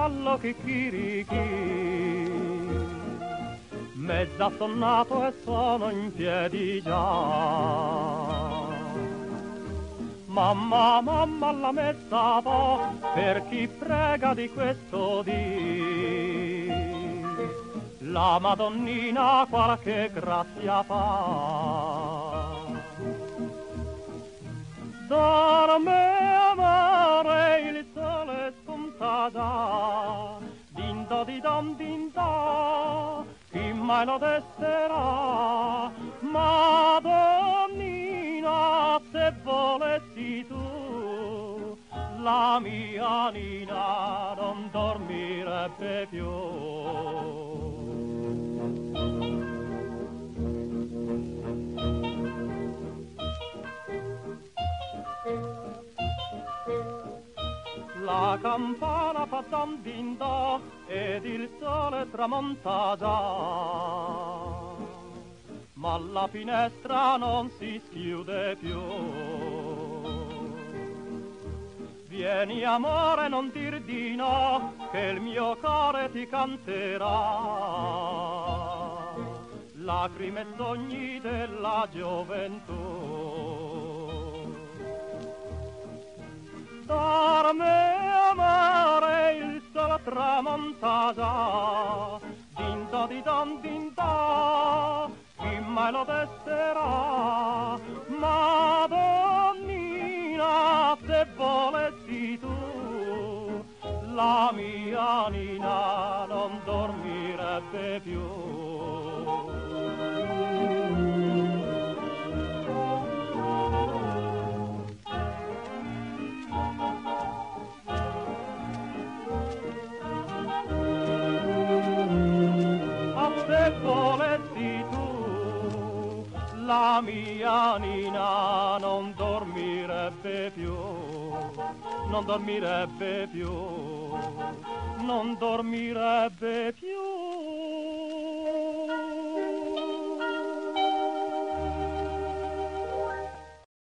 cavallo chicchirichi, mezza sonnato e sono in piedi già. Mamma, mamma, la messa va per chi prega di questo dì. La Madonnina qualche grazia fa. Dorme amore, il sole spunta già, dindo di dom dindo, chi mai lo desterà? Madonnina, se volessi tu, la mia Nina non dormirebbe più. La campana fa dam din da ed il sole tramonta già, ma la finestra non si schiude più. Vieni amore, non dir di no, che il mio cuore ti canterà lacrime e sogni della gioventù. Dorme amore, il sole tramonta già, dinda di don dinda, chi mai lo desterà? Madonnina, se volessi tu, la mia Nina non dormirebbe più. Se volessi tu, la mia Nina non dormirebbe più, non dormirebbe più, non dormirebbe più.